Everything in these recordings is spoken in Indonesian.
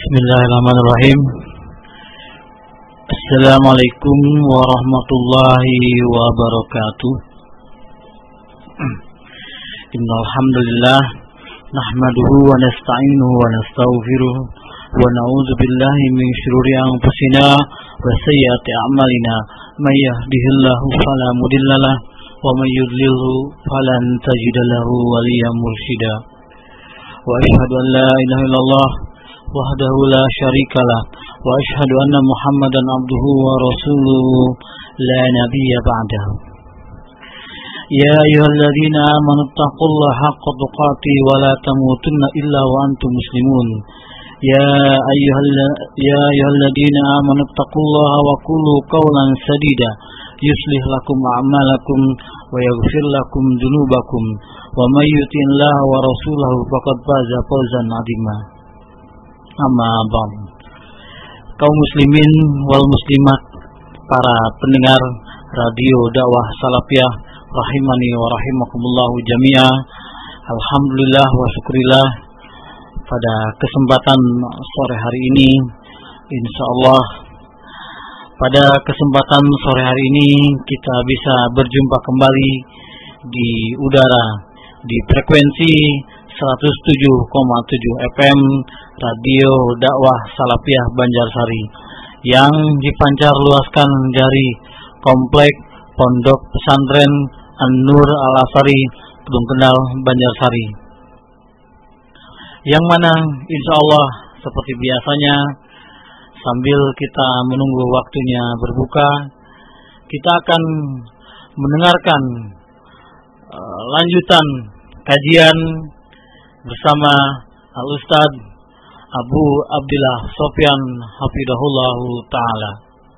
Bismillahirrahmanirrahim. Assalamualaikum warahmatullahi wabarakatuh. Innal hamdalillah nahmaduhu wa nasta'inuhu wa nastaghfiruh wa na'udzu billahi min shururi anfusina wa sayyiati a'malina. May yahdihillahu fala mudhillalah wa may yudlilhu falan tajida lahu waliyyan mursyida. Wa asyhadu an la ilaha illallah wahdahu la syarikalah wa asyhadu anna Muhammadan abduhu wa rasuluhu la nabiyya ba'dahu. Ya ayyuhalladzina amanu taqullaha haqqa tuqatih wa la tamutunna illa wa antum muslimun. Ya ayyuhalladzina amanu taqullaha wa qulu qawlan sadida yuslih lakum a'malakum wa yaghfir lakum dzunubakum wa may yuti'illaha wa rasulahu faqad faza fawzan 'azima. Amma ba'd. Kaum muslimin wal muslimat, para pendengar radio dakwah salafiyah rahimani wa rahimakumullah jami'ah. Alhamdulillah wa syukurillah, pada kesempatan sore hari ini insyaallah pada kesempatan sore hari ini kita bisa berjumpa kembali di udara di frekuensi 107,7 FM Radio Dakwah Salafiyah Banjarsari yang dipancar luaskan dari Komplek Pondok Pesantren An-Nur Al-Asari, Kedung Kendal, Banjarsari. Yang mana insyaallah seperti biasanya sambil kita menunggu waktunya berbuka, kita akan mendengarkan lanjutan kajian bersama Al-Ustaz Abu Abdillah Sofyan hafidhahullahu ta'ala.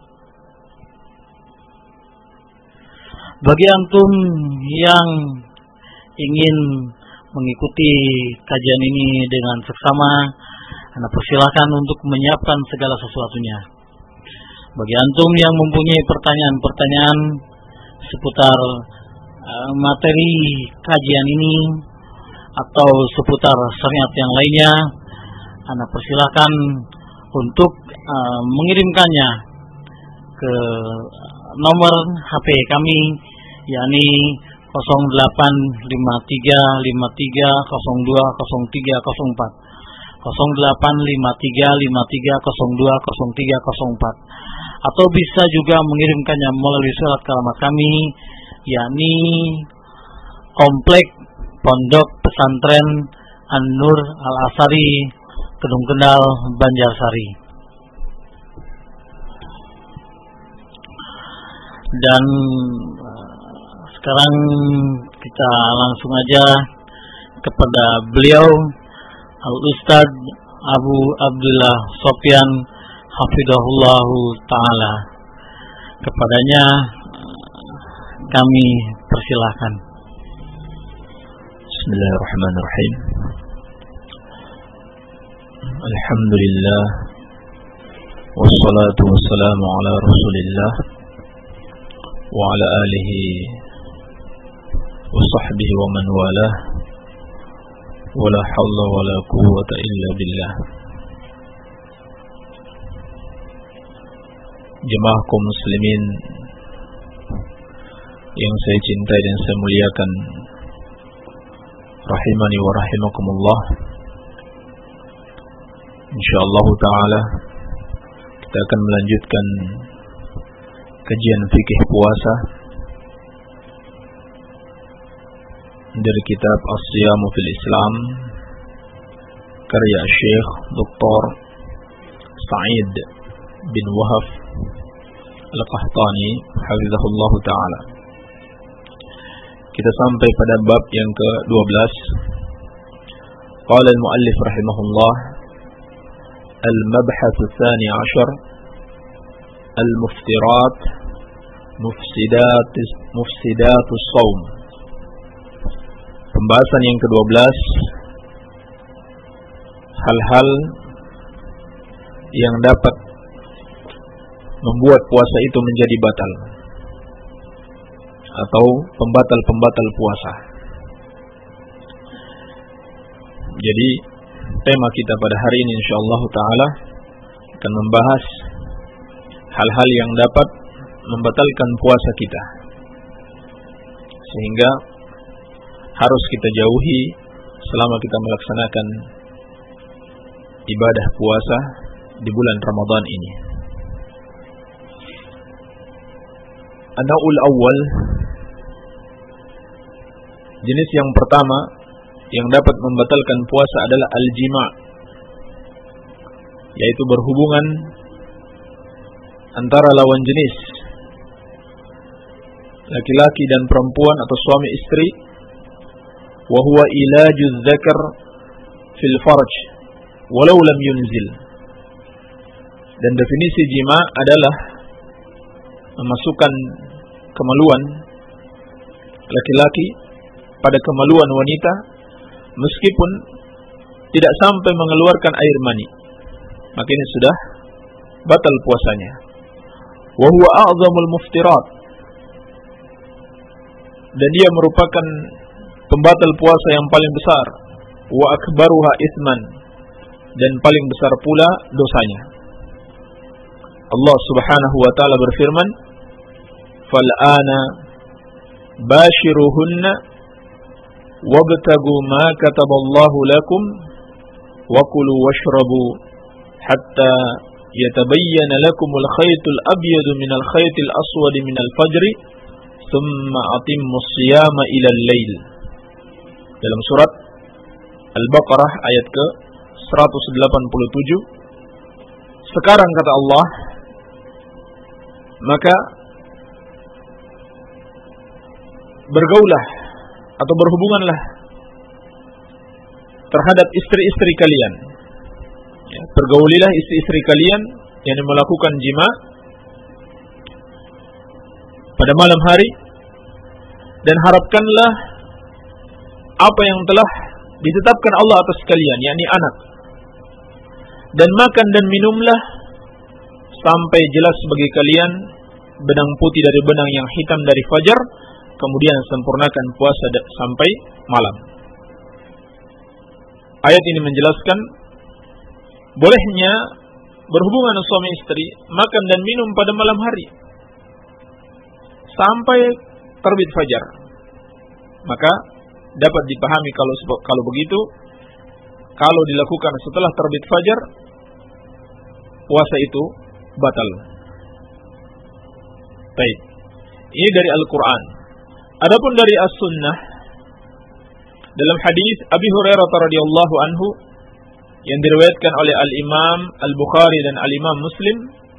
Bagi antum yang ingin mengikuti kajian ini dengan seksama, Anda persilakan untuk menyiapkan segala sesuatunya. Bagi antum yang mempunyai pertanyaan-pertanyaan seputar materi kajian ini atau seputar syariat yang lainnya, Anda persilakan untuk mengirimkannya ke nomor HP kami, yakni 085353020304, 085353020304, atau bisa juga mengirimkannya melalui surat kalamat kami, yakni Komplek Pondok Pesantren An-Nur Al-Asari, Kedung Kendal, Banjarsari. Dan sekarang kita langsung aja kepada beliau Al-Ustaz Abu Abdillah Sofyan hafidhahullahu ta'ala. Kepadanya kami persilahkan. Bismillahirrahmanirrahim. Alhamdulillah, wassalatu wassalamu ala rasulillah wa ala alihi wa sahbihi wa man walah, wa la hawla wa la quwwata illa billah. Jemaah kaum muslimin yang saya cintai dan saya muliakan, rahimani wa rahimakumullah. Insyaallah ta'ala kita akan melanjutkan kajian fikih puasa dari kitab As-Siyamu fil Islam karya Syekh Dr. Sa'id bin Wahab Al-Qahtani hafizahullah ta'ala. Kita sampai pada bab yang ke-12. Qala al-muallif rahimahullah, al-mabhath ats-tsani 'ashar, al-muftirat mufsidat as-shaum. Pembahasan yang ke-12, hal-hal yang dapat membuat puasa itu menjadi batal atau pembatal-pembatal puasa. Jadi tema kita pada hari ini insyaallah taala akan membahas hal-hal yang dapat membatalkan puasa kita, sehingga harus kita jauhi selama kita melaksanakan ibadah puasa di bulan Ramadan ini. An-naw'ul awwal, jenis yang pertama yang dapat membatalkan puasa adalah al-jima', yaitu berhubungan antara lawan jenis, laki-laki dan perempuan atau suami istri, wa huwa ilajuz dzakar fil farj walau lam yunzil. Dan definisi jima adalah memasukkan kemaluan laki-laki pada kemaluan wanita meskipun tidak sampai mengeluarkan air mani, maka ini sudah batal puasanya. Wa huwa a'zamul muftirat, dan dia merupakan pembatal puasa yang paling besar. Wa akbaruha itsman, dan paling besar pula dosanya. Allah Subhanahu wa taala berfirman, "Fal ana bashiruhunna wabtagu ma kataballahu lakum wa kulu washrabu hatta yatabayyana lakumul khaytul abyadu minal khaytil aswadi minal fajri thumma atimmus siyama ilal lail." Dalam surat Al-Baqarah ayat ke 187. Sekarang kata Allah, maka bergaulah atau berhubunganlah terhadap istri-istri kalian. Ya, pergaulilah istri-istri kalian yang melakukan jima pada malam hari, dan harapkanlah apa yang telah ditetapkan Allah atas kalian, yakni anak. Dan makan dan minumlah sampai jelas bagi kalian benang putih dari benang yang hitam dari fajar, kemudian sempurnakan puasa sampai malam. Ayat ini menjelaskan bolehnya berhubungan suami istri, makan dan minum pada malam hari sampai terbit fajar. Maka dapat dipahami kalau begitu, kalau dilakukan setelah terbit fajar, puasa itu batal. Baik. Ini dari Al-Quran. Adapun dari As-Sunnah, dalam hadis Abi Hurairah radhiyallahu anhu yang diriwayatkan oleh Al-Imam Al-Bukhari dan Al-Imam Muslim,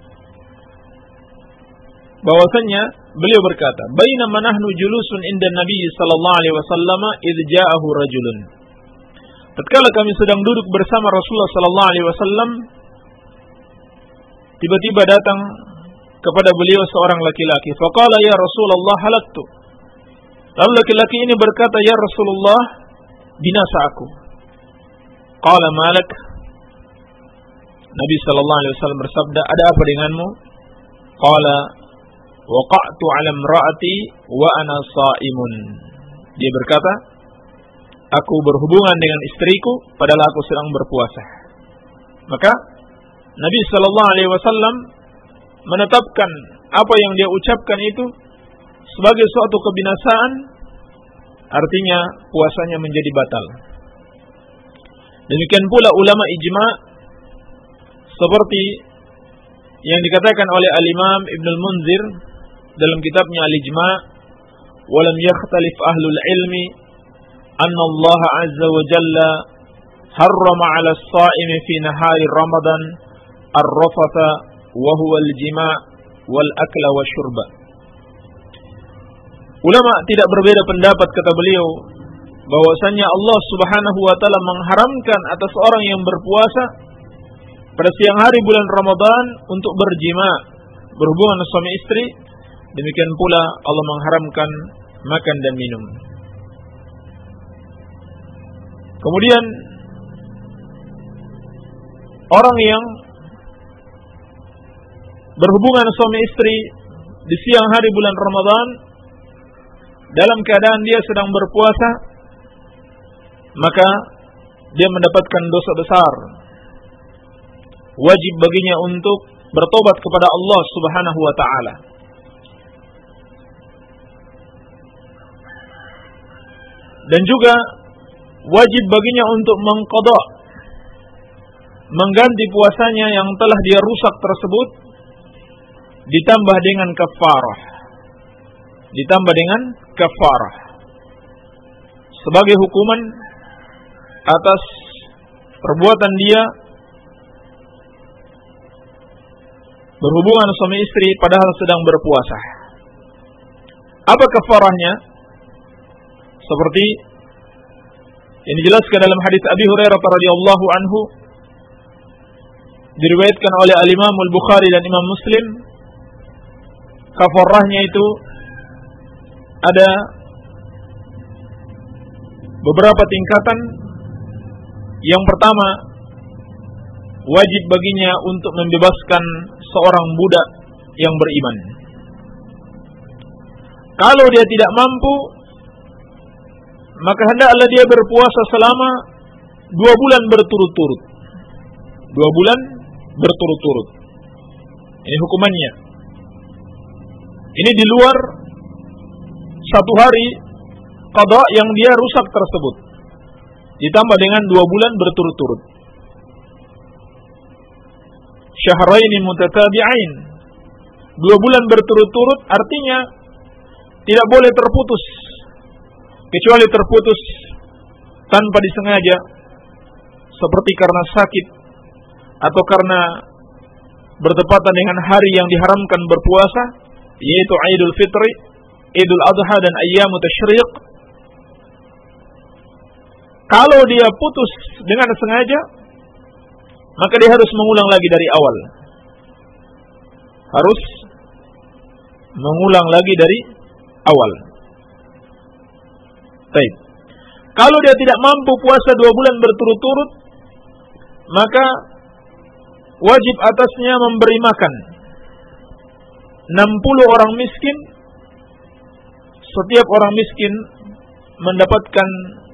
bahwasanya beliau berkata, "Bainama nahnu julusun inda Nabi sallallahu alaihi wasallam idz ja'ahu rajulun." Tatkala kami sedang duduk bersama Rasulullah sallallahu alaihi wasallam, tiba-tiba datang kepada beliau seorang laki-laki. Faqala ya Rasulullah halaktu. Lalu laki-laki ini berkata, "Ya Rasulullah, binasa aku." Qala malak. Nabi sallallahu alaihi wasallam bersabda, "Ada apa denganmu?" Qala waqa'tu 'ala imra'ati wa ana sha'imun. Dia berkata, aku berhubungan dengan istriku padahal aku sedang berpuasa. Maka Nabi sallallahu alaihi wasallam menetapkan apa yang dia ucapkan itu sebagai suatu kebinasaan, artinya puasanya menjadi batal. Demikian pula ulama ijma' seperti yang dikatakan oleh Al-Imam Ibn Al-Munzir dalam kitabnya Al-Ijma', "Walam yakhtalif ahlul ilmi anna Allah azza wa jalla harrama 'ala as-sha'imi fi nahari Ramadan ar-rafatha wa huwa al-jima' wal akla wa syurba." Ulama tidak berbeda pendapat, kata beliau, bahwasanya Allah Subhanahu wa taala mengharamkan atas orang yang berpuasa pada siang hari bulan Ramadan untuk berjima, berhubungan suami istri. Demikian pula Allah mengharamkan makan dan minum. Kemudian orang yang berhubungan suami istri di siang hari bulan Ramadan dalam keadaan dia sedang berpuasa, maka dia mendapatkan dosa besar. Wajib baginya untuk bertobat kepada Allah Subhanahu wa taala. Dan juga wajib baginya untuk mengqadha, mengganti puasanya yang telah dia rusak tersebut, ditambah dengan kafarah. Sebagai hukuman atas perbuatan dia berhubungan suami istri padahal sedang berpuasa. Apa kafarahnya? Seperti yang dijelaskan dalam hadis Abi Hurairah radhiyallahu anhu, diriwayatkan oleh Al-Imam Al-Bukhari dan Imam Muslim. Kafarahnya itu ada beberapa tingkatan. Yang pertama, wajib baginya untuk membebaskan seorang budak yang beriman. Kalau dia tidak mampu, maka hendaklah dia berpuasa selama 2 bulan berturut-turut. 2 bulan berturut-turut. Ini hukumannya. Ini di luar 1 hari qadha yang dia rusak tersebut, ditambah dengan 2 bulan berturut-turut. Syahraini mutatabi'ain. 2 bulan berturut-turut artinya tidak boleh terputus, kecuali terputus tanpa disengaja, seperti karena sakit atau karena bertepatan dengan hari yang diharamkan berpuasa, yaitu Idul Fitri, Idul Adha dan Ayyamut Tasyriq. Kalau dia putus dengan sengaja, maka dia harus mengulang lagi dari awal. Harus mengulang lagi dari awal. Baik. Kalau dia tidak mampu puasa 2 bulan berturut-turut, maka wajib atasnya memberi makan 60 orang miskin. Setiap orang miskin mendapatkan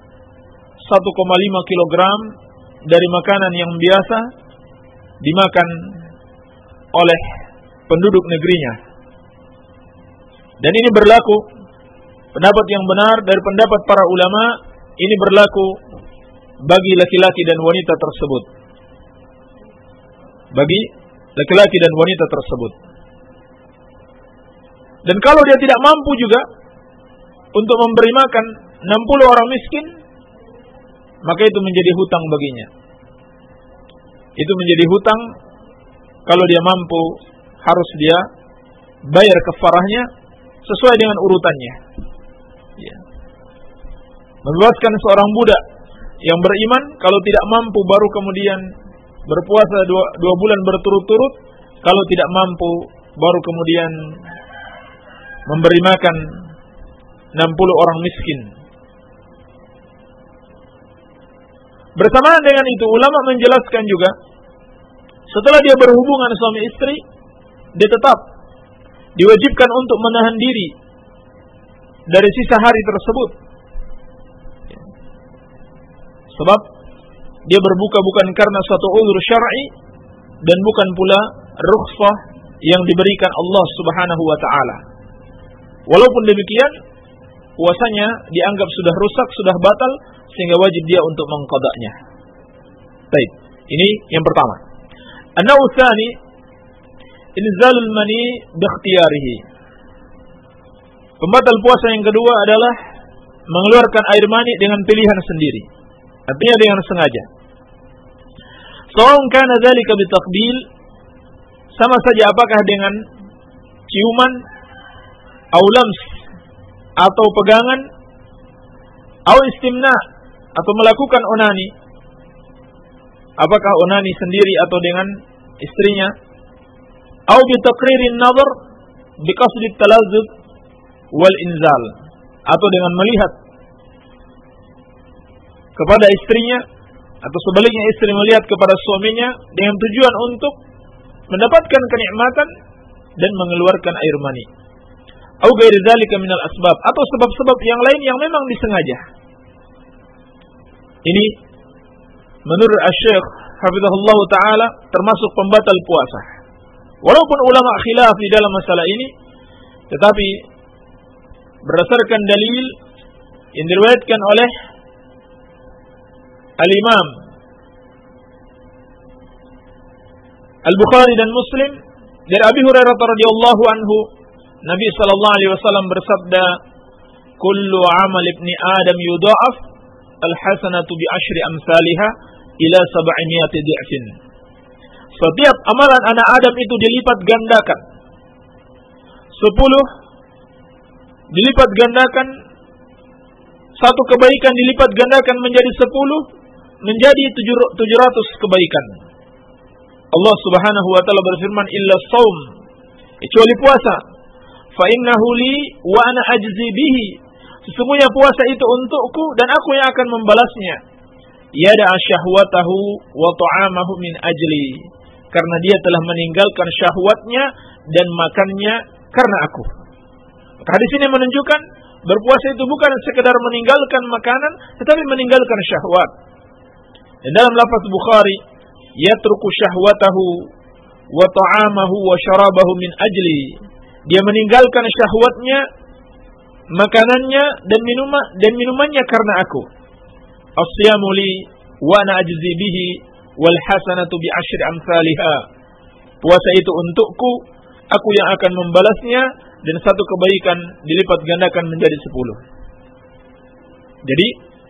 1,5 kilogram dari makanan yang biasa dimakan oleh penduduk negerinya. Dan ini berlaku, pendapat yang benar dari pendapat para ulama, ini berlaku bagi laki-laki dan wanita tersebut. Bagi laki-laki dan wanita tersebut. Dan kalau dia tidak mampu juga untuk memberi makan 60 orang miskin, maka itu menjadi hutang baginya. Itu menjadi hutang. Kalau dia mampu, harus dia bayar kafarahnya sesuai dengan urutannya. Ya. Membebaskan seorang budak yang beriman, kalau tidak mampu baru kemudian berpuasa 2 bulan berturut-turut. Kalau tidak mampu, baru kemudian memberi makan 60 orang miskin. Bersamaan dengan itu, ulama menjelaskan juga, setelah dia berhubungan suami istri, dia tetap diwajibkan untuk menahan diri dari sisa hari tersebut. Sebab dia berbuka bukan karena suatu uzur syar'i dan bukan pula rukhsah yang diberikan Allah Subhanahu wa taala. Walaupun demikian, puasanya dianggap sudah rusak, sudah batal, sehingga wajib dia untuk mengqadanya. Baik, ini yang pertama. An-naw' tsani, inzalul mani bi ikhtiyarihi. Pembatal puasa yang kedua adalah mengeluarkan air mani dengan pilihan sendiri. Artinya dengan sengaja. Sawa'un kana dzalika bitaqbil, sama saja apakah dengan ciuman, au lams atau pegangan, au istimna atau melakukan onani. Apakah onani sendiri atau dengan istrinya? Au bi taqririn nazar bi qasdi talazzuz wal inzal, atau dengan melihat kepada istrinya, atau sebaliknya istri melihat kepada suaminya dengan tujuan untuk mendapatkan kenikmatan dan mengeluarkan air mani. Au ghairi dzalika minal asbab, atau sebab-sebab yang lain yang memang disengaja. Ini menurut Asy-Syaikh hafizahullah taala termasuk pembatal puasa. Walaupun ulama khilaf di dalam masalah ini, tetapi berdasarkan dalil yang diriwayatkan oleh Al-Imam Al-Bukhari dan Muslim dari Abi Hurairah radhiyallahu anhu, Nabi sallallahu alaihi wasallam bersabda, "Kullu 'amal ibni Adam yudha'af al-hasanatu bi 'ashri amsalha ila 700 dhi'fin." Setiap amalan anak Adam itu dilipat gandakan. 10 dilipat gandakan, satu kebaikan dilipat gandakan menjadi 10, menjadi 700 kebaikan. Allah Subhanahu wa taala berfirman, "Illa shaum," kecuali puasa. "Fa innahu li wa ana ajzi bihi." Sesungguhnya puasa itu untukku dan aku yang akan membalasnya. Yada'a syahwatahu wa ta'amahu min ajli. Karena dia telah meninggalkan syahwatnya dan makannya karena aku. Hadis ini menunjukkan berpuasa itu bukan sekedar meninggalkan makanan, tetapi meninggalkan syahwat. Dan dalam lafaz Bukhari, yatruku syahwatahu wa ta'amahu wa syarabahu min ajli. Dia meninggalkan syahwatnya, makanannya dan minumannya karena aku. As-siyamu li wa ana ajzi bihi wal hasanatu bi 'ashri amsalha. Puasa itu untukku, aku yang akan membalasnya, dan satu kebaikan dilipat gandakan menjadi 10. Jadi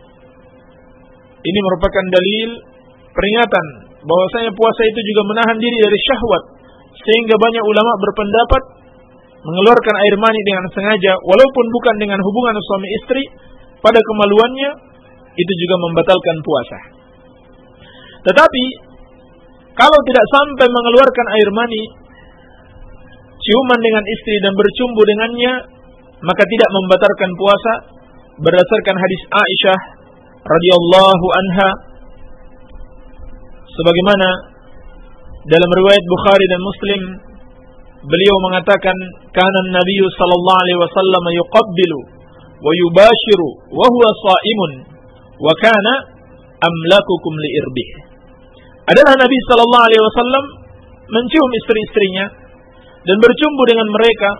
ini merupakan dalil peringatan bahwasanya puasa itu juga menahan diri dari syahwat, sehingga banyak ulama berpendapat mengeluarkan air mani dengan sengaja walaupun bukan dengan hubungan suami istri pada kemaluannya, itu juga membatalkan puasa. Tetapi kalau tidak sampai mengeluarkan air mani, ciuman dengan istri dan bercumbu dengannya, maka tidak membatalkan puasa berdasarkan hadis Aisyah radhiyallahu anha, sebagaimana dalam riwayat Bukhari dan Muslim, beliau mengatakan, "Kana an-nabiy sallallahu alaihi wasallam yuqabbilu wa yubashiru wa huwa sha'imun wa kana amlakukum li irbih." Adalah Nabi sallallahu alaihi wasallam mencium istri-istrinya dan bercumbu dengan mereka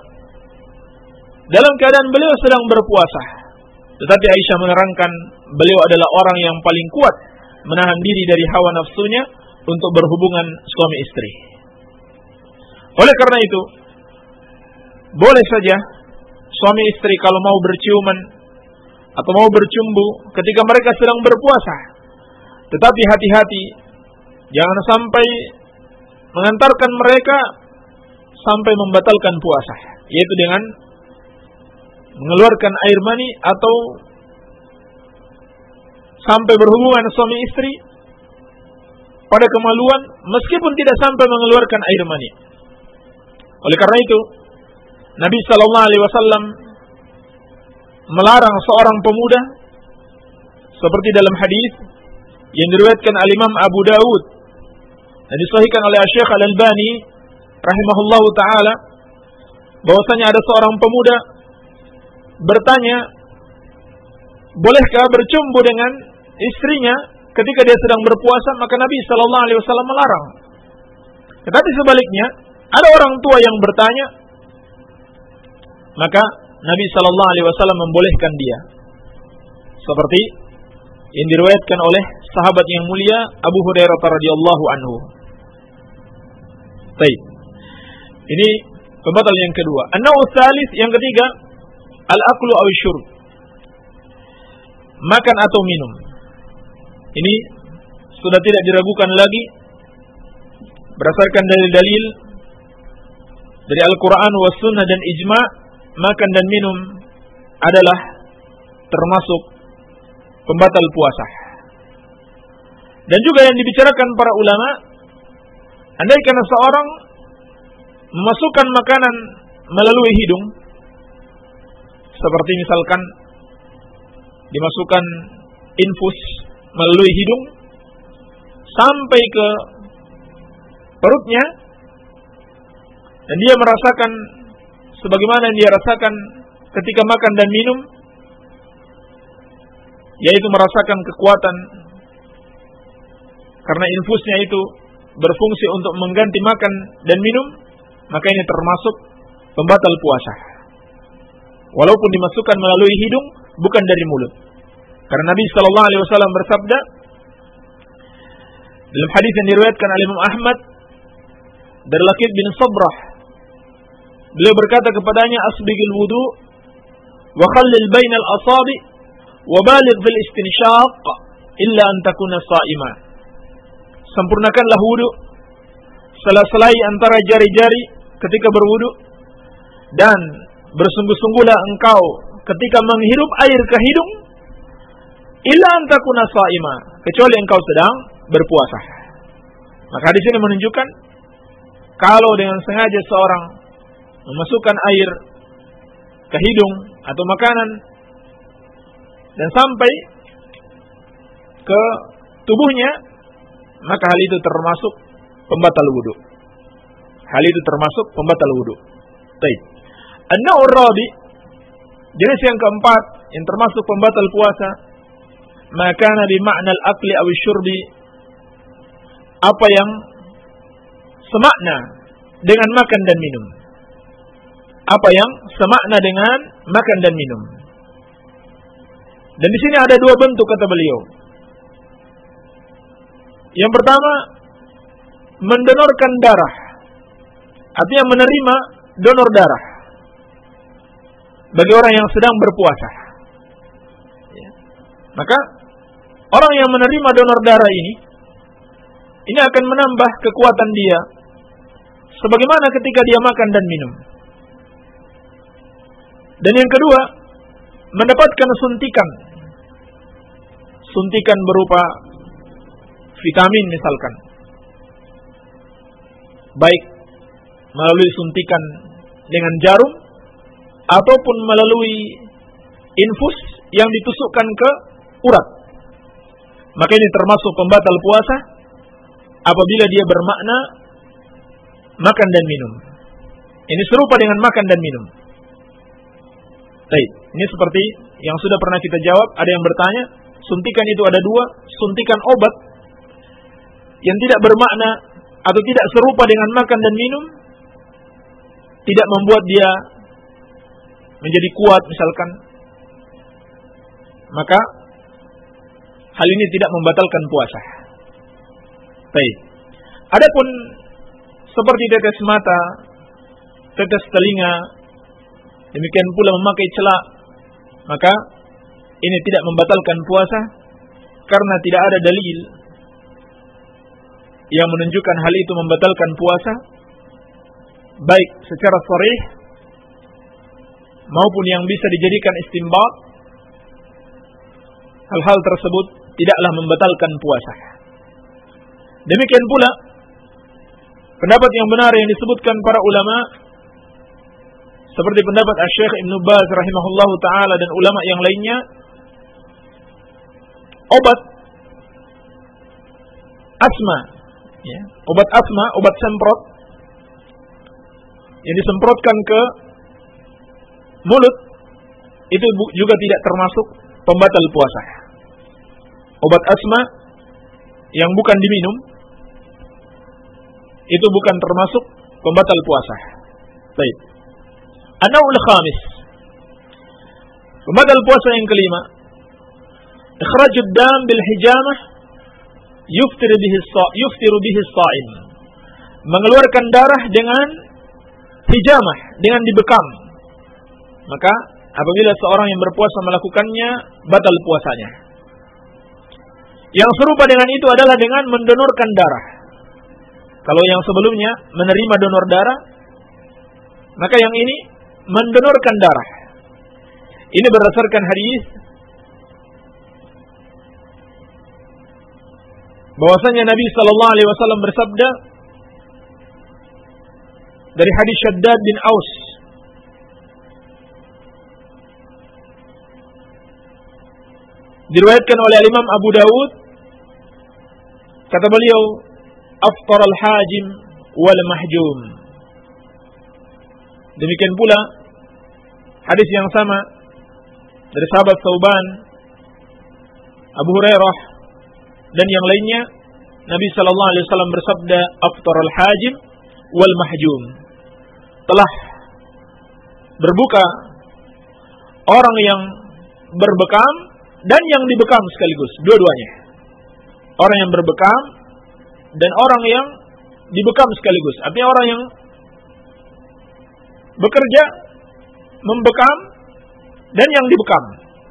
dalam keadaan beliau sedang berpuasa. Tetapi Aisyah menerangkan beliau adalah orang yang paling kuat menahan diri dari hawa nafsunya untuk berhubungan suami istri. Oleh karena itu, boleh saja suami istri kalau mau berciuman atau mau bercumbu ketika mereka sedang berpuasa. Tetapi hati-hati, jangan sampai mengantarkan mereka sampai membatalkan puasa, yaitu dengan mengeluarkan air mani atau sampai berhubungan suami istri pada kemaluan meskipun tidak sampai mengeluarkan air mani. Oleh karena itu, Nabi sallallahu alaihi wasallam melarang seorang pemuda seperti dalam hadis yang diriwayatkan al-Imam Abu Dawud dan disahihkan oleh Syekh Al-Albani rahimahullahu taala, bahwasanya ada seorang pemuda bertanya, bolehkah bercumbu dengan istrinya ketika dia sedang berpuasa? Maka Nabi sallallahu alaihi wasallam melarang. Tetapi sebaliknya, ada orang tua yang bertanya, maka Nabi sallallahu alaihi wasallam membolehkan dia. Seperti yang diriwayatkan oleh sahabat yang mulia Abu Hurairah radhiyallahu anhu. Baik. Ini pembatal yang kedua. An-naw' tsalits, yang ketiga, al-aklu aw syurb. Makan atau minum. Ini sudah tidak diragukan lagi berdasarkan dalil-dalil dari Al-Qur'an was sunnah dan ijma', makan dan minum adalah termasuk pembatal puasa. Dan juga yang dibicarakan para ulama, andai kana seorang memasukkan makanan melalui hidung, seperti misalkan dimasukkan infus melalui hidung sampai ke perutnya, dan dia merasakan sebagaimana yang dia rasakan ketika makan dan minum, yaitu merasakan kekuatan karena infusnya itu berfungsi untuk mengganti makan dan minum, maka ini termasuk pembatal puasa. Walaupun dimasukkan melalui hidung, bukan dari mulut. Karena Nabi sallallahu alaihi wasallam bersabda dalam hadis yang diriwayatkan oleh Imam Ahmad dari Laqit bin Sabrah, beliau berkata kepadanya, asbigil wudu wa khallil bainal asabi wa baligh fil istinshaq illa an takuna sha'ima. Sempurnakanlah wudu, sela-selai antara jari-jari ketika berwudu, dan bersungguh-sungguhlah engkau ketika menghirup air ke hidung, illa an takuna sha'ima, kecuali engkau sedang berpuasa. Maka hadis ini menunjukkan kalau dengan sengaja seorang memasukkan air ke hidung atau makanan dan sampai ke tubuhnya, maka hal itu termasuk pembatal wudu. Hal itu termasuk pembatal wudu. Baik. An-naw'ur rabi, jenis yang keempat yang termasuk pembatal puasa, maka bi ma'na al-akli aw syurbi, apa yang semakna dengan makan dan minum. Apa yang semakna dengan makan dan minum. Dan di sini ada dua bentuk kata beliau. Yang pertama, mendonorkan darah. Artinya menerima donor darah bagi orang yang sedang berpuasa. Maka orang yang menerima donor darah ini akan menambah kekuatan dia sebagaimana ketika dia makan dan minum. Dan yang kedua, mendapatkan suntikan berupa vitamin misalkan, baik melalui suntikan dengan jarum ataupun melalui infus yang ditusukkan ke urat. Maka ini termasuk pembatal puasa apabila dia bermakna makan dan minum. Ini serupa dengan makan dan minum. Baik, ini seperti yang sudah pernah kita jawab. Ada yang bertanya, suntikan itu ada dua, suntikan obat yang tidak bermakna atau tidak serupa dengan makan dan minum, tidak membuat dia menjadi kuat misalkan, maka hal ini tidak membatalkan puasa. Baik. Adapun seperti tetes mata, tetes telinga, demikian pula memakai celak, maka ini tidak membatalkan puasa karena tidak ada dalil yang menunjukkan hal itu membatalkan puasa, baik secara sharih maupun yang bisa dijadikan istinbat. Hal-hal tersebut tidaklah membatalkan puasa. Demikian pula pendapat yang benar yang disebutkan para ulama seperti pendapat Asy-Syaikh Ibnu Baz rahimahullahu taala dan ulama yang lainnya, obat asma, obat asma, obat semprot yang disemprotkan ke mulut itu juga tidak termasuk pembatal puasa. Obat asma yang bukan diminum itu bukan termasuk pembatal puasa. Baik. An-naw'ul khamis, pembatal puasa yang kelima, ikhrajud dam bil hijamah yuftiru bihi as-sha'im, mengeluarkan darah dengan hijamah, dengan dibekam. Maka apabila seorang yang berpuasa melakukannya, batal puasanya. Yang serupa dengan itu adalah dengan mendonorkan darah. Kalau yang sebelumnya menerima donor darah, maka yang ini mendonorkan darah. Ini berdasarkan hadis bahwasanya Nabi sallallahu alaihi wasallam bersabda dari hadis Shaddad bin Aus, diriwayatkan oleh Imam Abu Dawud, kata beliau, afṭara al-hājim wal mahjum. Demikian pula hadis yang sama dari sahabat Tsauban, Abu Hurairah dan yang lainnya, Nabi sallallahu alaihi wasallam bersabda, "Aftarul hajim wal mahjum." Telah berbuka orang yang berbekam dan yang dibekam sekaligus, dua-duanya. Orang yang berbekam dan orang yang dibekam sekaligus. Artinya orang yang bekerja, membekam, dan yang dibekam.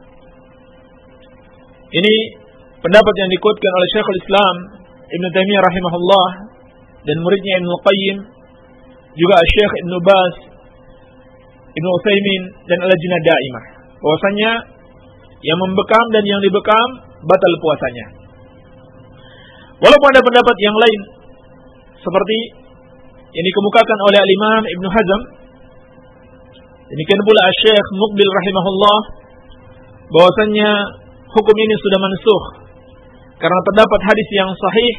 Ini pendapat yang dikuatkan oleh Syekhul Islam Ibn Taimiyah rahimahullah dan muridnya Ibn Qayyim, juga Syekh Ibn Baz, Ibn Utsaimin, dan Al-Lajnah Daimah, bahwasanya yang membekam dan yang dibekam batal puasanya. Walaupun ada pendapat yang lain seperti yang dikemukakan oleh Al-Imam Ibn Hazm, demikian pula Syekh Muqbil rahimahullah, bahwasanya hukum ini sudah mansukh karena terdapat hadis yang sahih,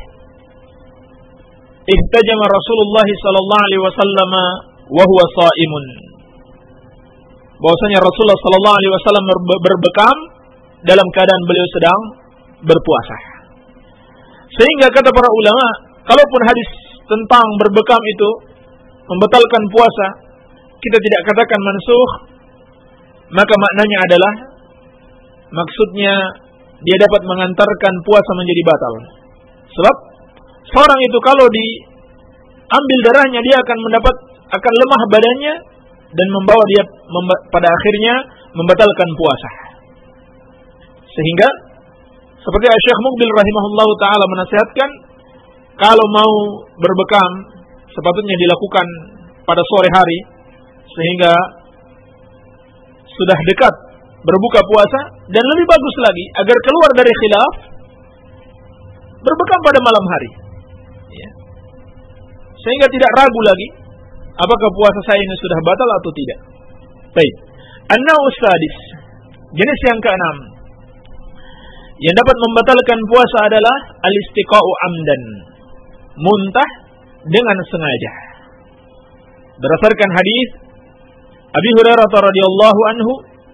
ihtajama Rasulullah sallallahu alaihi wasallam wa huwa shaimun, bahwasanya Rasulullah sallallahu alaihi wasallam berbekam dalam keadaan beliau sedang berpuasa. Sehingga kata para ulama, kalaupun hadis tentang berbekam itu membatalkan puasa, kita tidak katakan mansukh, maka maknanya adalah maksudnya dia dapat mengantarkan puasa menjadi batal. Sebab seorang itu kalau diambil darahnya, dia akan lemah badannya dan membawa dia pada akhirnya membatalkan puasa. Sehingga seperti Syekh Muqbil rahimahullahu taala menasihatkan, kalau mau berbekam sepatutnya dilakukan pada sore hari sehingga sudah dekat berbuka puasa, dan lebih bagus lagi agar keluar dari khilaf berbekam pada malam hari, ya. Sehingga tidak ragu lagi apakah puasa saya ini sudah batal atau tidak. Baik. An-naw'us sadis, jenis yang keenam yang dapat membatalkan puasa adalah al-istiqa'u amdan, muntah dengan sengaja. Berdasarkan hadis Abi Hurairah radhiyallahu anhu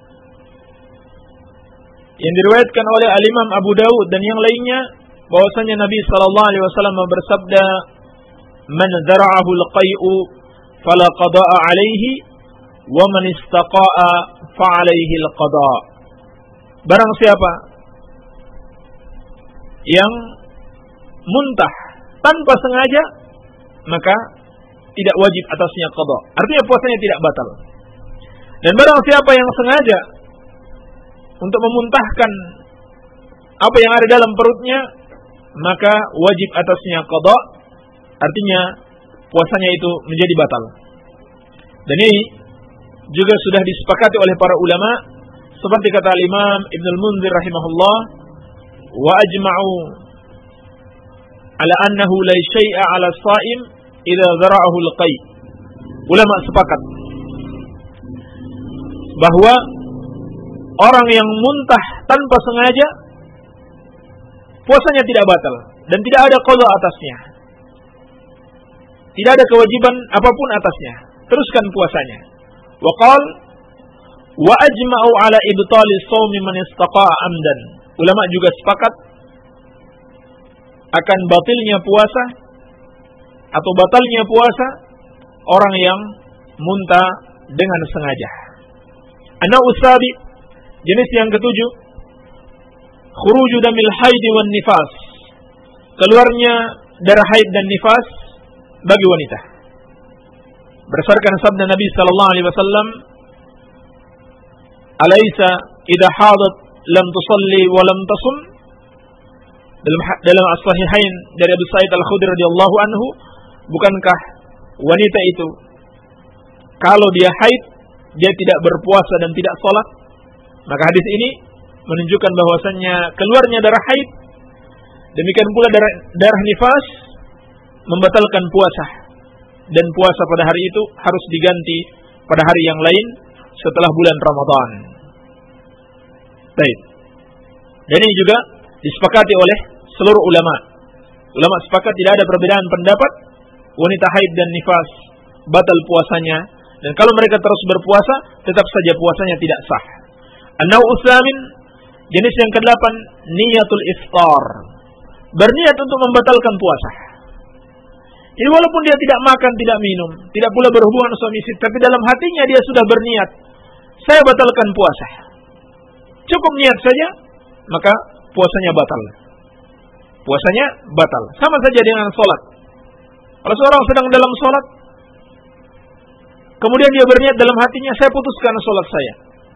yang diriwayatkan oleh Al-Imam Abu Dawud dan yang lainnya, bahwasanya Nabi sallallahu alaihi wasallam bersabda, "Man zara'ahu al-qai'u fala qada'a 'alaihi wa man istaqa'a fa 'alaihi al-qada'." Barang siapa yang muntah tanpa sengaja, maka tidak wajib atasnya qada. Artinya puasanya tidak batal. Dan barang siapa yang sengaja untuk memuntahkan apa yang ada dalam perutnya, maka wajib atasnya qada. Artinya puasanya itu menjadi batal. Dan ini juga sudah disepakati oleh para ulama, seperti kata Imam Ibn al-Munzir rahimahullah, wa ajma'u ala annahu la syai'a 'ala as-sha'im idza zara'ahu al-qai'. Ulama sepakat bahwa orang yang muntah tanpa sengaja puasanya tidak batal dan tidak ada qada atasnya. Tidak ada kewajiban apapun atasnya. Teruskan puasanya. Wa qal wa ajma'u 'ala ibtali shaumi man istaqa'a amdan. Ulama juga sepakat akan batalnya puasa atau batalnya puasa orang yang muntah dengan sengaja. An-naw'us sabi, jenis yang ketujuh, khuruju damil haid wan nifas, keluarnya darah haid dan nifas bagi wanita. Berdasarkan sabda Nabi sallallahu alaihi wasallam, "Alaysa idza hadat lam tusalli wa lam tasum?" Dalam as-sahihain dari Abu Sa'id Al-Khudri radhiyallahu anhu, bukankah wanita itu kalau dia haid dia tidak berpuasa dan tidak salat? Maka hadis ini menunjukkan bahwasannya keluarnya darah haid, demikian pula darah nifas membatalkan puasa, dan puasa pada hari itu harus diganti pada hari yang lain setelah bulan Ramadan. Baik. Dan ini juga disepakati oleh seluruh ulama. Ulama sepakat tidak ada perbedaan pendapat, wanita haid dan nifas batal puasanya, dan kalau mereka terus berpuasa tetap saja puasanya tidak sah. An-naw'us tsamin, jenis yang ke-8, niyatul iftar, berniat untuk membatalkan puasa. Jadi walaupun dia tidak makan, tidak minum, tidak pula berhubungan suami istri, tapi dalam hatinya dia sudah berniat, saya batalkan puasa. Cukup niat saja, maka puasanya batal. Puasanya batal. Sama saja dengan sholat. Kalau seorang sedang dalam sholat, kemudian dia berniat dalam hatinya, saya putuskan sholat saya,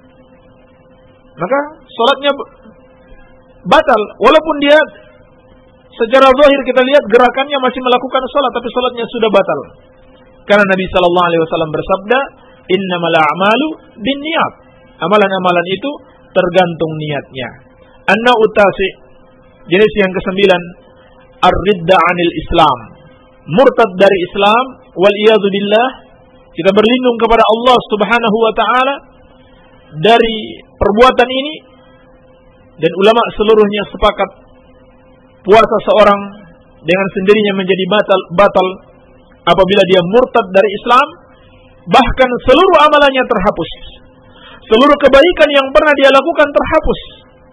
maka sholatnya batal. Walaupun dia secara zahir kita lihat gerakannya masih melakukan sholat, tapi sholatnya sudah batal. Karena Nabi SAW bersabda, innamal a'malu binniyat. Amalan-amalan itu tergantung niatnya. An-Nautasi, jenis yang ke-9, ar-ridda 'anil Islam, murtad dari Islam, wal iyadu billah. Kita berlindung kepada Allah Subhanahu wa taala dari perbuatan ini, dan ulama seluruhnya sepakat puasa seorang dengan sendirinya menjadi batal apabila dia murtad dari Islam, bahkan seluruh amalannya terhapus. Seluruh kebaikan yang pernah dia lakukan terhapus.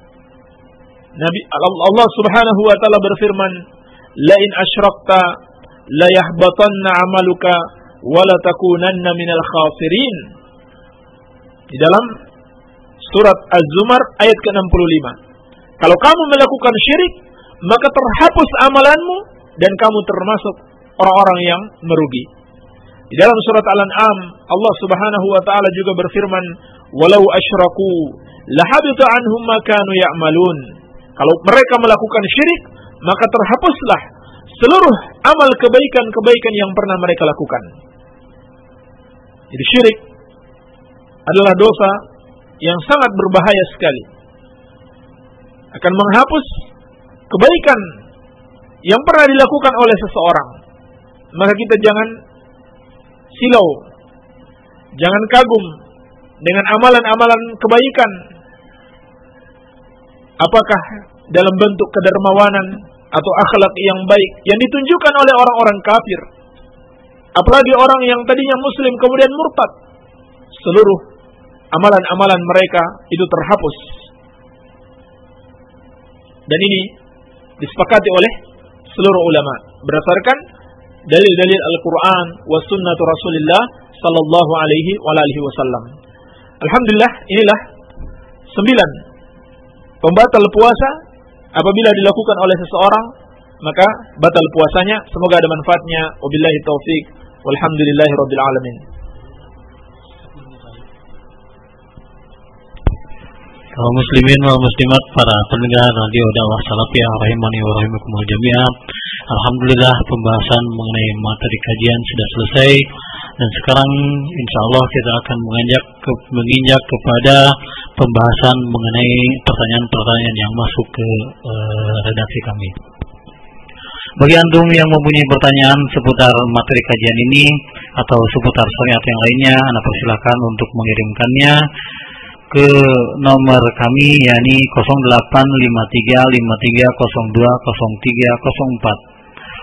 Nabi Allah Subhanahu wa taala berfirman, "La in asyrakta la yahbatanna 'amaluka wa la takunanna minal khasirin." Di dalam surat Az-Zumar ayat ke-65. Kalau kamu melakukan syirik, maka terhapus amalanmu dan kamu termasuk orang-orang yang merugi. Di dalam surat Al-An'am, Allah Subhanahu wa taala juga berfirman, "Walau asyraku lahabita anhum ma kanu ya'malun." Kalau mereka melakukan syirik, maka terhapuslah seluruh amal kebaikan-kebaikan yang pernah mereka lakukan. Jadi syirik adalah dosa yang sangat berbahaya sekali. Akan menghapus kebaikan yang pernah dilakukan oleh seseorang. Maka kita jangan silau, jangan kagum dengan amalan-amalan kebaikan, apakah dalam bentuk kedermawanan atau akhlak yang baik yang ditunjukkan oleh orang-orang kafir, apalagi orang yang tadinya muslim kemudian murtad. Seluruh amalan-amalan mereka itu terhapus. Dan ini disepakati oleh seluruh ulama berdasarkan dalil-dalil Al-Quran wa sunnatu Rasulullah sallallahu alaihi wasallam. Alhamdulillah, inilah 9 pembatal puasa apabila dilakukan oleh seseorang, maka batal puasanya. Semoga ada manfaatnya. Wabillahi taufik. Walhamdulillahi rabbil alamin. Kaum muslimin wal muslimat, para pendengar radio dakwah salafiyah rahimani wa rahimakumullah jami'an. Alhamdulillah, pembahasan mengenai materi kajian sudah selesai, dan sekarang insyaallah kita akan menginjak kepada pembahasan mengenai pertanyaan-pertanyaan yang masuk ke redaksi kami. Bagi antum yang mempunyai pertanyaan seputar materi kajian ini atau seputar syariat yang lainnya, Anda persilakan untuk mengirimkannya ke nomor kami, yakni 085353020304,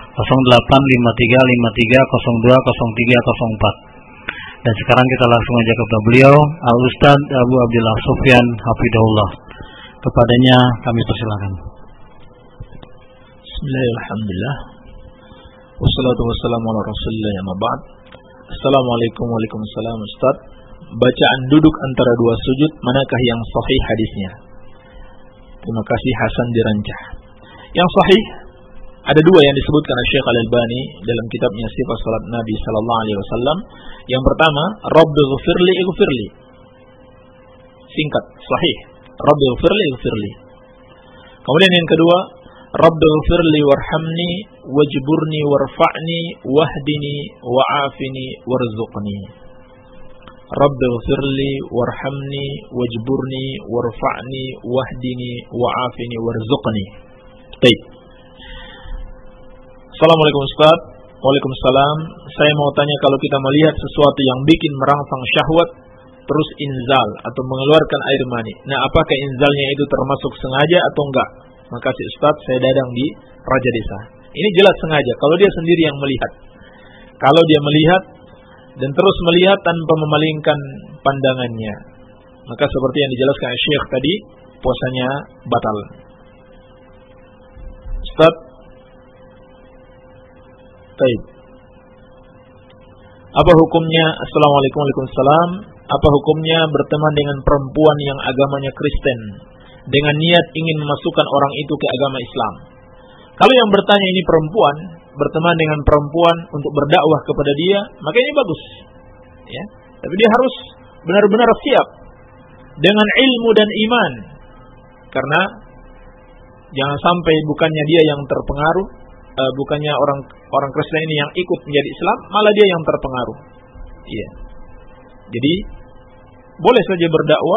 085353020304. Dan sekarang kita langsung aja kepada beliau, Al-Ustaz Abu Abdillah Sufyan Hafidahullah. Kepadanya kami persilakan. Bismillahirrahmanirrahim. Wassalatu wassalamu ala Rasulillah amma ba'd. Assalamualaikum warahmatullahi wabarakatuh. Ustaz, bacaan duduk antara dua sujud, manakah yang sahih hadisnya? Terima kasih, Hasan Dirancah. Yang sahih ada dua yang disebutkan oleh Syekh Al-Albani dalam kitabnya Sifat Salat Nabi sallallahu alaihi wasallam. Yang pertama, Rabbighfirli ighfirli. Singkat, sahih. Rabbighfirli ighfirli. Kemudian yang kedua, Rabbighfirli warhamni wajburni warfa'ni wahdini wa'afini warzuqni. Rabbighfirli warhamni wajburni warfa'ni wahdini wa'afini warzuqni. Baik. Assalamualaikum Ustaz. Waalaikumsalam. Saya mau tanya, kalau kita melihat sesuatu yang bikin merangsang syahwat terus inzal atau mengeluarkan air mani, nah apakah inzalnya itu termasuk sengaja atau enggak? Makasih Ustaz, saya Dadang di Raja Desa. Ini jelas sengaja kalau dia sendiri yang melihat. Kalau dia melihat dan terus melihat tanpa memalingkan pandangannya, maka seperti yang dijelaskan Syekh tadi, puasanya batal. Ustaz, Baik. Apa hukumnya? Assalamualaikum Waalaikumsalam. Apa hukumnya berteman dengan perempuan yang agamanya Kristen dengan niat ingin memasukkan orang itu ke agama Islam? Kalau yang bertanya ini perempuan, berteman dengan perempuan untuk berdakwah kepada dia, maka ini bagus. Ya. Tapi dia harus benar-benar siap dengan ilmu dan iman. Karena jangan sampai bukannya dia yang terpengaruh, bukannya orang Kristen ini yang ikut menjadi Islam, malah dia yang terpengaruh. Iya. Jadi boleh saja berdakwah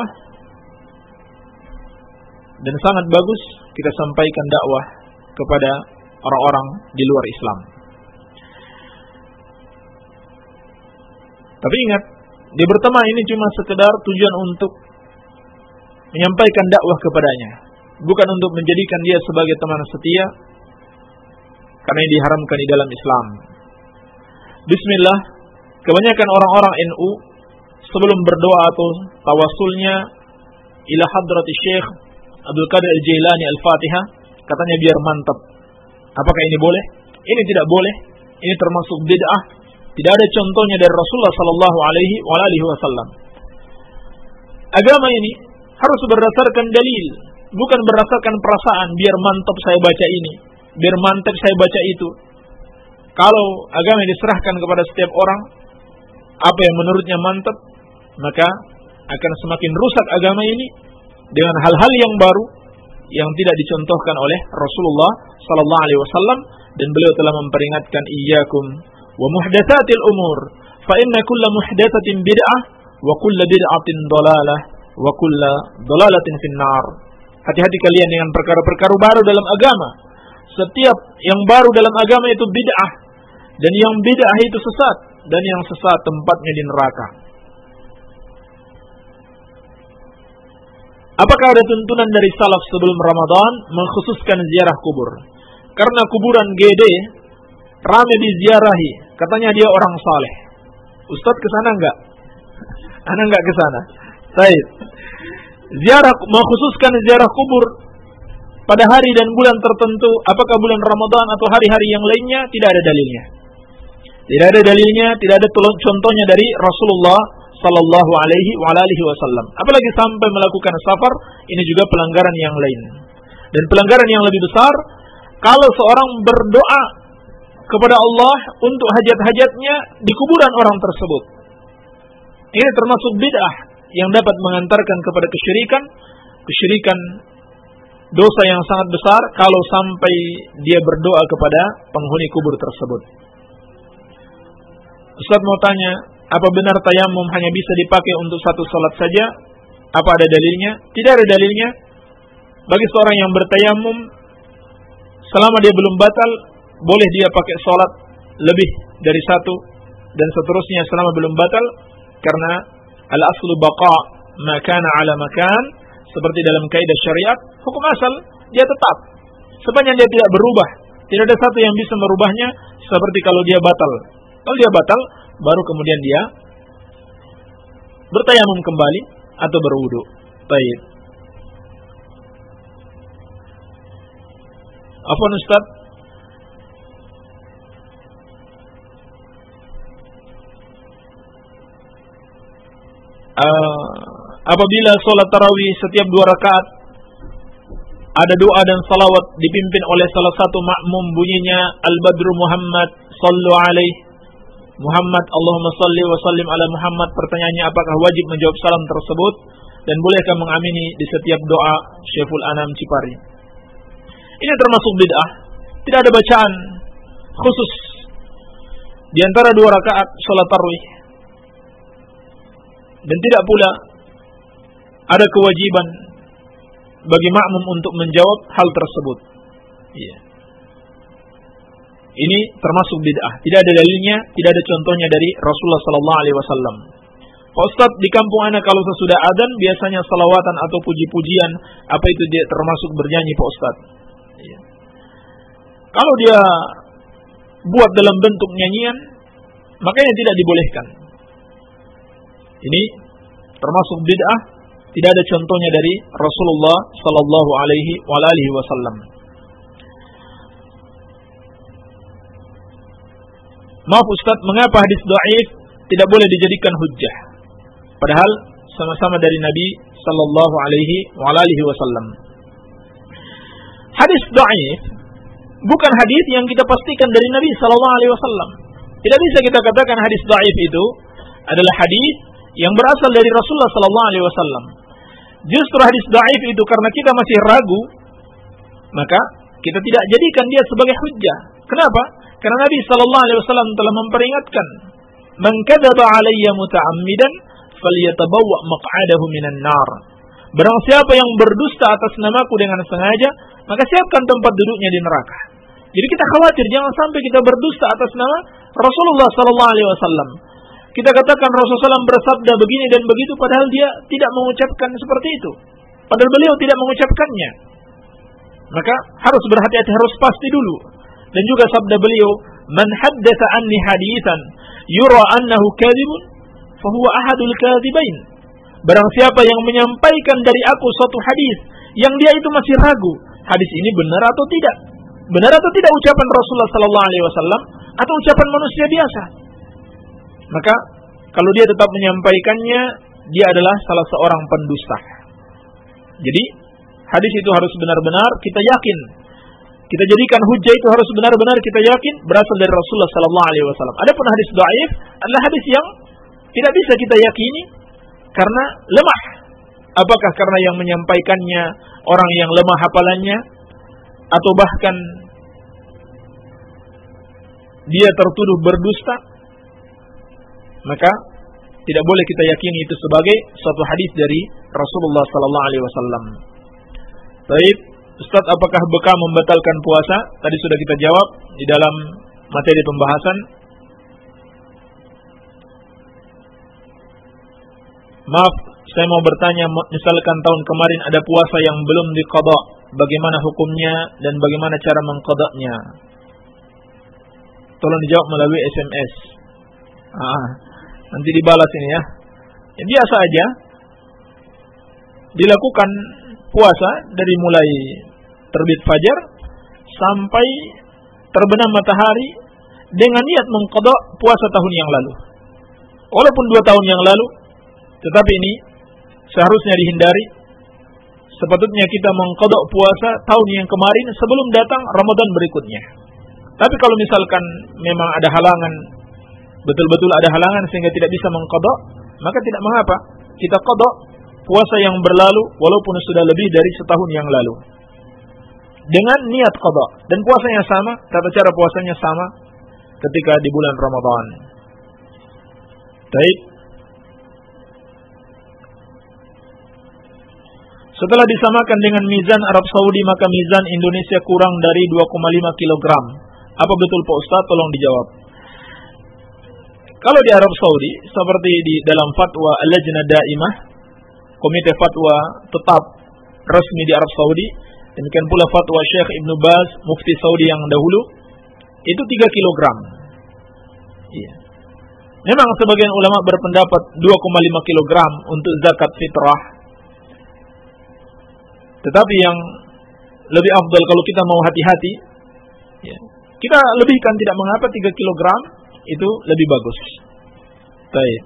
dan sangat bagus kita sampaikan dakwah kepada orang-orang di luar Islam. Tapi ingat, dia berteman ini cuma sekedar tujuan untuk menyampaikan dakwah kepadanya, bukan untuk menjadikan dia sebagai teman setia, karena ini diharamkan di dalam Islam. Bismillah, kebanyakan orang-orang NU sebelum berdoa atau tawasulnya ila hadrati Syekh Abdul Qadir Al-Jailani Al-Fatihah, katanya biar mantap. Apakah ini boleh? Ini tidak boleh. Ini termasuk bid'ah. Tidak ada contohnya dari Rasulullah sallallahu alaihi wasallam. Agama ini harus berdasarkan dalil, bukan berdasarkan perasaan. Biar mantap saya baca ini, biar mantap saya baca itu. Kalau agama diserahkan kepada setiap orang, apa yang menurutnya mantap, maka akan semakin rusak agama ini dengan hal-hal yang baru yang tidak dicontohkan oleh Rasulullah sallallahu alaihi wasallam, dan beliau telah memperingatkan iyyakum wa muhdatsatil umur fa inna kulla muhdatsatin bid'ah wa kulla bid'atin dhalalah wa kulla dhalalatin finnar. Hati-hati kalian dengan perkara-perkara baru dalam agama. Setiap yang baru dalam agama itu bid'ah, dan yang bid'ah itu sesat, dan yang sesat tempatnya di neraka. Apakah ada tuntunan dari salaf sebelum Ramadan mengkhususkan ziarah kubur? Karena kuburan GD ramai diziarahi, katanya dia orang saleh. Ustadz kesana enggak? Ana enggak kesana. Baik. Ziarah, mengkhususkan ziarah kubur pada hari dan bulan tertentu, apakah bulan Ramadan atau hari-hari yang lainnya, tidak ada dalilnya. Tidak ada dalilnya, tidak ada contohnya dari Rasulullah sallallahu alaihi wasallam. Apalagi sampai melakukan safar, ini juga pelanggaran yang lain. Dan pelanggaran yang lebih besar, kalau seorang berdoa kepada Allah untuk hajat-hajatnya di kuburan orang tersebut. Ini termasuk bid'ah yang dapat mengantarkan kepada kesyirikan, dosa yang sangat besar kalau sampai dia berdoa kepada penghuni kubur tersebut. Ustaz mau tanya, apa benar tayamum hanya bisa dipakai untuk satu salat saja? Apa ada dalilnya? Tidak ada dalilnya. Bagi seorang yang bertayamum, selama dia belum batal, boleh dia pakai salat lebih dari satu dan seterusnya selama belum batal, karena al-aslu baqa ma kana ala makan, seperti dalam kaidah syariat, hukum asal dia tetap sepanjang dia tidak berubah. Tidak ada satu yang bisa merubahnya, seperti kalau dia batal. Kalau dia batal, baru kemudian dia bertayamum kembali atau berwudu. Baik. Afwan Ustaz, apabila sholat tarawih setiap 2 rakaat ada doa dan salawat dipimpin oleh salah satu makmum, bunyinya Al-Badru Muhammad sallu alaihi Muhammad, Allahumma salli wa sallim ala Muhammad. Pertanyaannya, apakah wajib menjawab salam tersebut dan bolehkah mengamini di setiap doa Syekhul Anam Cipari? Ini termasuk bid'ah. Tidak ada bacaan khusus di antara 2 rakaat salat tarawih, dan tidak pula ada kewajiban bagi makmum untuk menjawab hal tersebut. Iya. Ini termasuk bid'ah. Tidak ada dalilnya, tidak ada contohnya dari Rasulullah sallallahu alaihi wasallam. Pak Ustaz, di kampung anak kalau sesudah adzan biasanya salawatan atau puji-pujian, apa itu dia termasuk bernyanyi, Pak Ustaz? Ya. Kalau dia buat dalam bentuk nyanyian, makanya tidak dibolehkan. Ini termasuk bid'ah, tidak ada contohnya dari Rasulullah sallallahu alaihi wasallam. Maaf Ustaz, mengapa hadis dhaif tidak boleh dijadikan hujjah? Padahal sama-sama dari Nabi sallallahu alaihi wasallam. Hadis dhaif bukan hadis yang kita pastikan dari Nabi sallallahu alaihi wasallam. Tidak bisa kita katakan hadis dhaif itu adalah hadis yang berasal dari Rasulullah sallallahu alaihi wasallam. Justru hadis dhaif itu karena kita masih ragu, maka kita tidak jadikan dia sebagai hujjah. Kenapa? Karena Nabi sallallahu alaihi wasallam telah memperingatkan, "Man kadzaba 'alayya muta'ammidan falyatabawwa maq'adahu minan nar." Barang siapa yang berdusta atas namaku dengan sengaja, maka siapkan tempat duduknya di neraka. Jadi kita khawatir jangan sampai kita berdusta atas nama Rasulullah sallallahu alaihi wasallam. Kita katakan Rasulullah SAW bersabda begini dan begitu, padahal dia tidak mengucapkan seperti itu. Padahal beliau tidak mengucapkannya. Maka harus berhati-hati, harus pasti dulu. Dan juga sabda beliau, "Man haddatsa anni haditsan yura annahu kadzibun, fa huwa ahadul kadzibain." Barang siapa yang menyampaikan dari aku suatu hadis yang dia itu masih ragu, hadis ini benar atau tidak? Benar atau tidak ucapan Rasulullah sallallahu alaihi wasallam atau ucapan manusia biasa? Maka kalau dia tetap menyampaikannya, dia adalah salah seorang pendusta. Jadi hadis itu harus benar-benar kita yakin. Kita jadikan hujjah itu harus benar-benar kita yakin berasal dari Rasulullah sallallahu alaihi wasallam. Adapun hadis dhaif adalah hadis yang tidak bisa kita yakini karena lemah. Apakah karena yang menyampaikannya orang yang lemah hafalannya, atau bahkan dia tertuduh berdusta? Maka tidak boleh kita yakini itu sebagai suatu hadis dari Rasulullah sallallahu alaihi wasallam. Baik, Ustaz, apakah bekam membatalkan puasa? Tadi sudah kita jawab di dalam materi pembahasan. Maaf, saya mau bertanya, misalkan tahun kemarin ada puasa yang belum diqadha, bagaimana hukumnya dan bagaimana cara mengqadhanya? Tolong dijawab melalui SMS. Nanti dibalas ini ya. Biasa aja dilakukan puasa dari mulai terbit fajar sampai terbenam matahari dengan niat mengqadha puasa tahun yang lalu. Walaupun 2 tahun yang lalu, tetapi ini seharusnya dihindari. Sepatutnya kita mengqadha puasa tahun yang kemarin sebelum datang Ramadan berikutnya. Tapi kalau misalkan memang ada halangan, betul-betul ada halangan sehingga tidak bisa mengqadha, maka tidak mengapa kita qadha puasa yang berlalu walaupun sudah lebih dari setahun yang lalu. Dengan niat qadha, dan puasanya sama, tata cara puasanya sama ketika di bulan Ramadan. Baik. Setelah disamakan dengan mizan Arab Saudi, maka mizan Indonesia kurang dari 2,5 kg. Apa betul Pak Ustaz? Tolong dijawab. Kalau di Arab Saudi, seperti di dalam fatwa Al-Lajnah Daimah, komite fatwa tetap resmi di Arab Saudi, demikian pula fatwa Syekh Ibn Baz, mufti Saudi yang dahulu, itu 3 kg. Iya. Memang sebagian ulama berpendapat 2,5 kg untuk zakat fitrah. Tetapi yang lebih afdal kalau kita mau hati-hati, ya, kita lebihkan, tidak mengapa, 3 kg itu lebih bagus. Baik.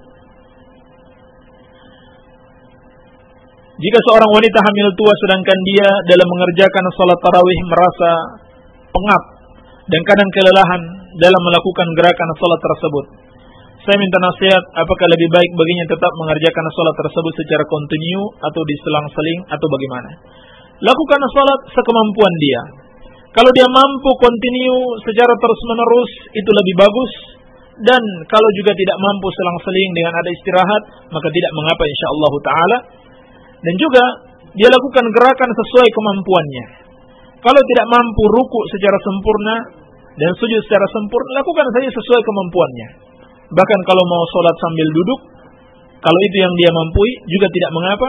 Jika seorang wanita hamil tua sedangkan dia dalam mengerjakan salat tarawih merasa pengap dan kadang kelelahan dalam melakukan gerakan salat tersebut, saya minta nasihat, apakah lebih baik baginya tetap mengerjakan salat tersebut secara kontinu atau diselang-seling atau bagaimana? Lakukan salat sekemampuan dia. Kalau dia mampu kontinu secara terus-menerus, itu lebih bagus. Dan kalau juga tidak mampu selang-seling dengan ada istirahat, maka tidak mengapa insyaallah ta'ala. Dan juga dia lakukan gerakan sesuai kemampuannya. Kalau tidak mampu ruku secara sempurna dan sujud secara sempurna, lakukan saja sesuai kemampuannya. Bahkan kalau mau sholat sambil duduk, kalau itu yang dia mampu, juga tidak mengapa.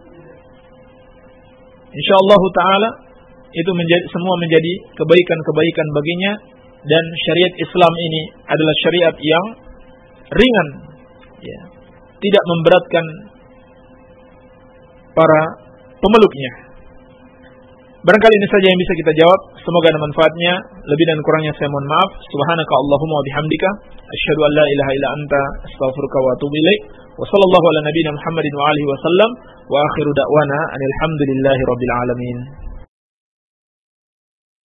InsyaAllah ta'ala itu semua menjadi kebaikan-kebaikan baginya. Dan syariat Islam ini adalah syariat yang ringan, ya, tidak memberatkan para pemeluknya. Barangkali ini saja yang bisa kita jawab. Semoga ada manfaatnya. Lebih dan kurangnya saya mohon maaf. Subhanaka Allahumma wa bihamdika asyhadu an la ilaha illa anta astaghfiruka wa atubu ilaik. Wa sallallahu ala nabiyyina Muhammadin wa alihi wasallam wa akhiru da'wana anil hamdulillahi rabbil alamin.